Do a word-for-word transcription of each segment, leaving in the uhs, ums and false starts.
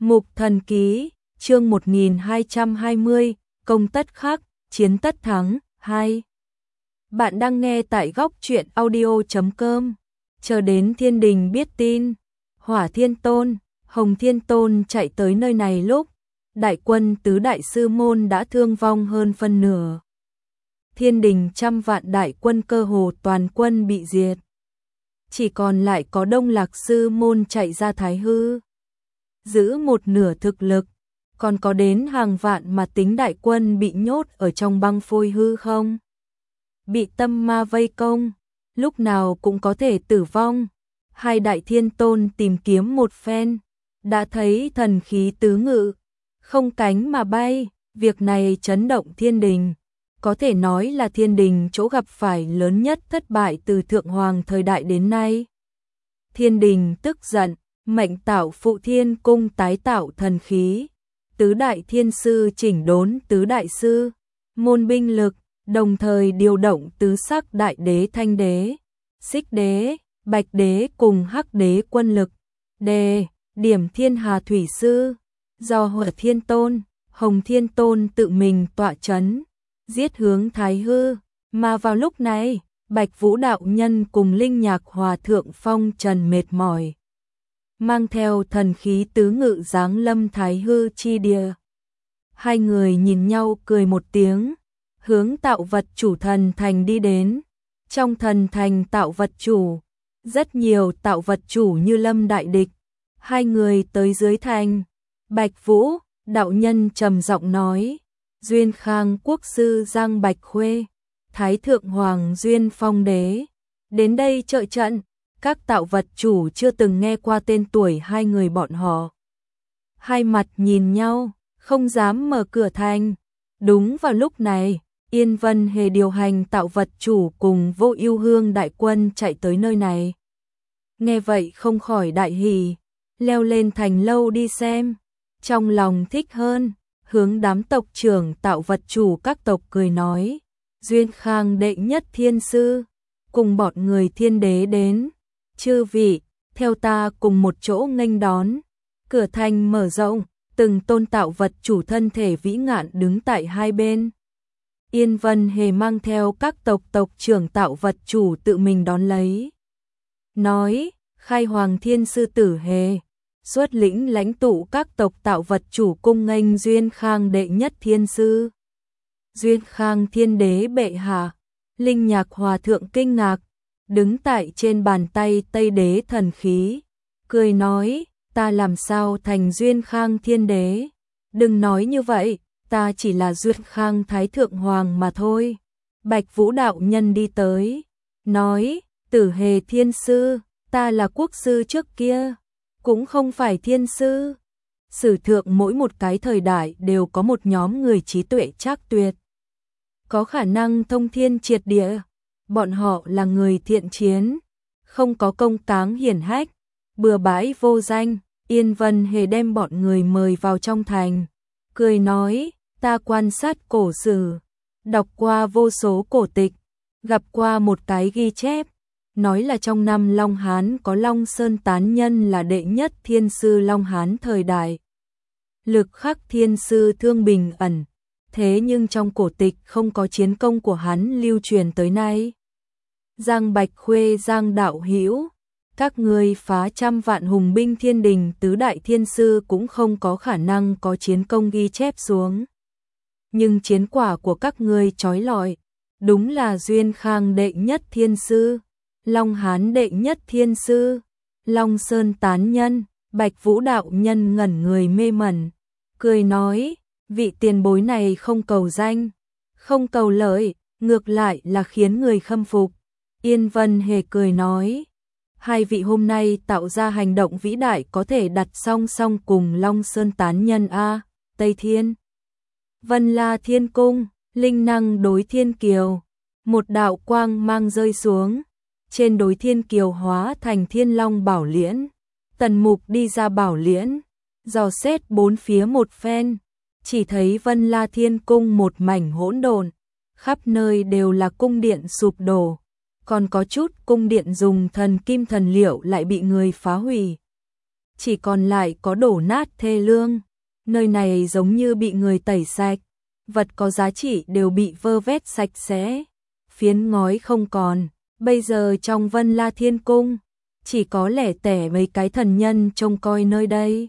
Mục Thần Ký, chương một nghìn hai trăm hai mươi, công tất khắc, chiến tất thắng, hai. Bạn đang nghe tại góc truyện audio chấm com. Chờ đến thiên đình biết tin, Hỏa Thiên Tôn, Hồng Thiên Tôn chạy tới nơi này lúc, đại quân tứ đại sư môn đã thương vong hơn phân nửa. Thiên đình trăm vạn đại quân cơ hồ toàn quân bị diệt. Chỉ còn lại có Đông Lạc sư môn chạy ra Thái Hư, giữ một nửa thực lực, còn có đến hàng vạn mà tính đại quân bị nhốt ở trong băng phôi hư không. Bị tâm ma vây công, lúc nào cũng có thể tử vong. Hai đại thiên tôn tìm kiếm một phen, đã thấy thần khí tứ ngự, không cánh mà bay, việc này chấn động thiên đình. Có thể nói là thiên đình chỗ gặp phải lớn nhất thất bại từ thượng hoàng thời đại đến nay. Thiên đình tức giận, mệnh tạo Phụ Thiên Cung tái tạo thần khí. Tứ đại thiên sư chỉnh đốn tứ đại sư, môn binh lực, đồng thời điều động tứ sắc đại đế Thanh đế, Xích đế, Bạch đế cùng Hắc đế quân lực. Đề, điểm thiên hà thủy sư, do Hỏa Thiên Tôn, Hồng Thiên Tôn tự mình tọa chấn, giết hướng Thái Hư. Mà vào lúc này, Bạch Vũ đạo nhân cùng Linh Nhạc Hòa thượng phong trần mệt mỏi, mang theo thần khí tứ ngự giáng lâm Thái Hư chi địa. Hai người nhìn nhau cười một tiếng, hướng tạo vật chủ thần thành đi đến. Trong thần thành tạo vật chủ, rất nhiều tạo vật chủ như lâm đại địch. Hai người tới dưới thành, Bạch Vũ đạo nhân trầm giọng nói: Duyên Khang quốc sư Giang Bạch Khuê, Thái thượng hoàng Duyên Phong đế đến đây trợ trận. Các tạo vật chủ chưa từng nghe qua tên tuổi hai người bọn họ. Hai mặt nhìn nhau, không dám mở cửa thành. Đúng vào lúc này, Yên Vân Hề điều hành tạo vật chủ cùng Vô Ưu Hương đại quân chạy tới nơi này. Nghe vậy không khỏi đại hỉ, leo lên thành lâu đi xem. Trong lòng thích hơn, hướng đám tộc trưởng tạo vật chủ các tộc cười nói: Duyên Khang đệ nhất thiên sư, cùng bọn người thiên đế đến. Chư vị, theo ta cùng một chỗ nghênh đón. Cửa thành mở rộng, từng tôn tạo vật chủ thân thể vĩ ngạn đứng tại hai bên. Yên Vân Hề mang theo các tộc tộc trưởng tạo vật chủ tự mình đón lấy. Nói, khai hoàng thiên sư Tử Hề, xuất lĩnh lãnh tụ các tộc tạo vật chủ cung nghênh Duyên Khang đệ nhất thiên sư. Duyên Khang thiên đế bệ hạ. Linh Nhạc Hòa thượng kinh ngạc, đứng tại trên bàn tay Tây đế thần khí, cười nói: ta làm sao thành Duyên Khang thiên đế? Đừng nói như vậy, ta chỉ là Duyên Khang thái thượng hoàng mà thôi. Bạch Vũ đạo nhân đi tới, nói: Tử Hề thiên sư, ta là quốc sư trước kia, cũng không phải thiên sư. Sử thượng mỗi một cái thời đại đều có một nhóm người trí tuệ trác tuyệt, có khả năng thông thiên triệt địa. Bọn họ là người thiện chiến, không có công cáng hiển hách, bừa bãi vô danh. Yên Vân Hề đem bọn người mời vào trong thành, cười nói: ta quan sát cổ sử, đọc qua vô số cổ tịch, gặp qua một cái ghi chép, nói là trong năm Long Hán có Long Sơn tán nhân là đệ nhất thiên sư Long Hán thời đại. Lực khắc thiên sư Thương Bình ẩn, thế nhưng trong cổ tịch không có chiến công của hắn lưu truyền tới nay. Giang Bạch Khuê Giang đạo hữu, các ngươi phá trăm vạn hùng binh thiên đình tứ đại thiên sư cũng không có khả năng có chiến công ghi chép xuống. Nhưng chiến quả của các ngươi chói lọi, đúng là Duyên Khang đệ nhất thiên sư, Long Hán đệ nhất thiên sư, Long Sơn tán nhân. Bạch Vũ đạo nhân ngẩn người mê mẩn, cười nói: vị tiền bối này không cầu danh, không cầu lợi, ngược lại là khiến người khâm phục. Yên Vân Hề cười nói: hai vị hôm nay tạo ra hành động vĩ đại có thể đặt song song cùng Long Sơn tán nhân a. Tây Thiên, Vân La Thiên Cung, linh năng đối thiên kiều, một đạo quang mang rơi xuống, trên đối thiên kiều hóa thành Thiên Long Bảo Liễn. Tần Mục đi ra Bảo Liễn, dò xét bốn phía một phen, chỉ thấy Vân La Thiên Cung một mảnh hỗn độn, khắp nơi đều là cung điện sụp đổ, còn có chút cung điện dùng thần kim thần liệu lại bị người phá hủy. chỉ còn lại có đổ nát thê lương. Nơi này giống như bị người tẩy sạch, vật có giá trị đều bị vơ vét sạch sẽ, phiến ngói không còn. Bây giờ trong Vân La Thiên Cung, chỉ có lẻ tẻ mấy cái thần nhân trông coi nơi đây.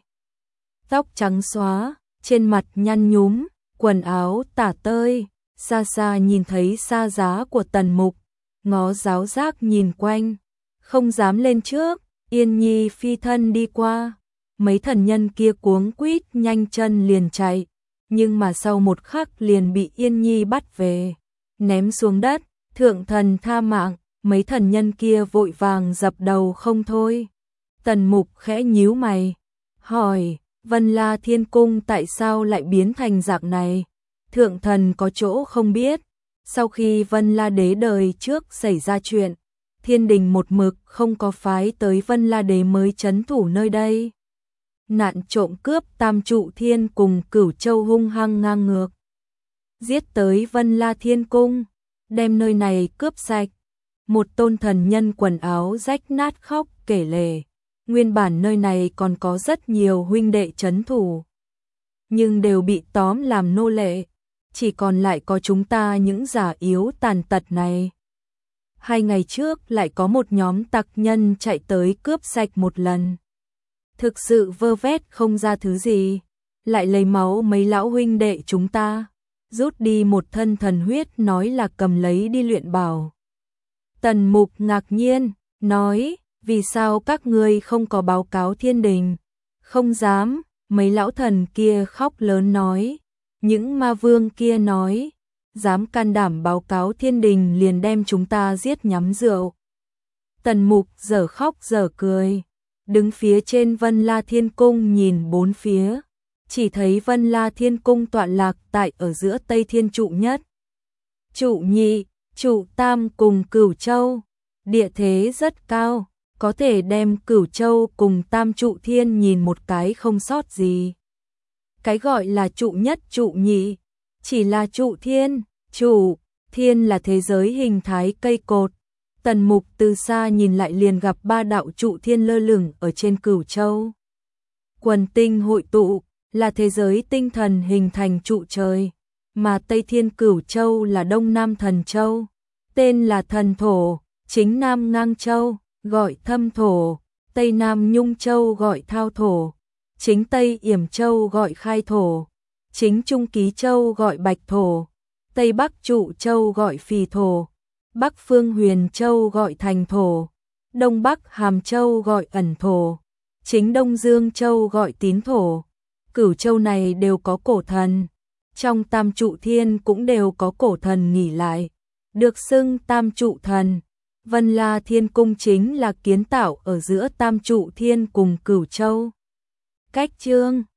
Tóc trắng xóa, trên mặt nhăn nhúm, quần áo tả tơi, xa xa nhìn thấy xa giá của Tần Mục, ngó giáo giác nhìn quanh, không dám lên trước. Yên Nhi phi thân đi qua, mấy thần nhân kia cuống quýt nhanh chân liền chạy, nhưng mà sau một khắc liền bị Yên Nhi bắt về, ném xuống đất. Thượng thần tha mạng, mấy thần nhân kia vội vàng dập đầu không thôi. Tần Mục khẽ nhíu mày, hỏi, Vân La Thiên Cung tại sao lại biến thành dạng này? Thượng thần có chỗ không biết, sau khi Vân La Đế đời trước xảy ra chuyện, Thiên đình một mực không có phái tới Vân La Đế mới trấn thủ nơi đây. Nạn trộm cướp Tam Trụ Thiên cùng Cửu Châu hung hăng ngang ngược, giết tới Vân La Thiên Cung, đem nơi này cướp sạch. Một tôn thần nhân quần áo rách nát khóc kể lể, nguyên bản nơi này còn có rất nhiều huynh đệ trấn thủ, nhưng đều bị tóm làm nô lệ, chỉ còn lại có chúng ta những giả yếu tàn tật này. Hai ngày trước lại có một nhóm tặc nhân chạy tới cướp sạch một lần. Thực sự vơ vét không ra thứ gì, lại lấy máu mấy lão huynh đệ chúng ta, rút đi một thân thần huyết nói là cầm lấy đi luyện bảo. Tần Mục ngạc nhiên, nói, vì sao các ngươi không có báo cáo thiên đình? Không dám, mấy lão thần kia khóc lớn nói, những ma vương kia nói, dám can đảm báo cáo thiên đình liền đem chúng ta giết nhắm rượu. Tần Mục dở khóc dở cười, đứng phía trên Vân La Thiên Cung nhìn bốn phía, chỉ thấy Vân La Thiên Cung tọa lạc tại ở giữa Tây Thiên trụ nhất, trụ nhị, trụ tam cùng Cửu Châu, địa thế rất cao, có thể đem Cửu Châu cùng Tam Trụ Thiên nhìn một cái không sót gì. Cái gọi là trụ nhất trụ nhị, chỉ là trụ thiên, trụ, thiên là thế giới hình thái cây cột. Tần Mục từ xa nhìn lại liền gặp ba đạo trụ thiên lơ lửng ở trên Cửu Châu. Quần tinh hội tụ, là thế giới tinh thần hình thành trụ trời, mà Tây Thiên Cửu Châu là Đông Nam Thần Châu, tên là Thần Thổ, chính Nam Ngang Châu, gọi Thâm Thổ, Tây Nam Nhung Châu gọi Thao Thổ, chính Tây Yểm Châu gọi Khai Thổ, chính Trung Ký Châu gọi Bạch Thổ, Tây Bắc Trụ Châu gọi Phì Thổ, Bắc Phương Huyền Châu gọi Thành Thổ, Đông Bắc Hàm Châu gọi Ẩn Thổ, chính Đông Dương Châu gọi Tín Thổ. Cửu Châu này đều có cổ thần, trong Tam Trụ Thiên cũng đều có cổ thần nghỉ lại, được xưng Tam Trụ Thần. Vân La Thiên Cung chính là kiến tạo ở giữa Tam Trụ Thiên cùng Cửu Châu. Cách chương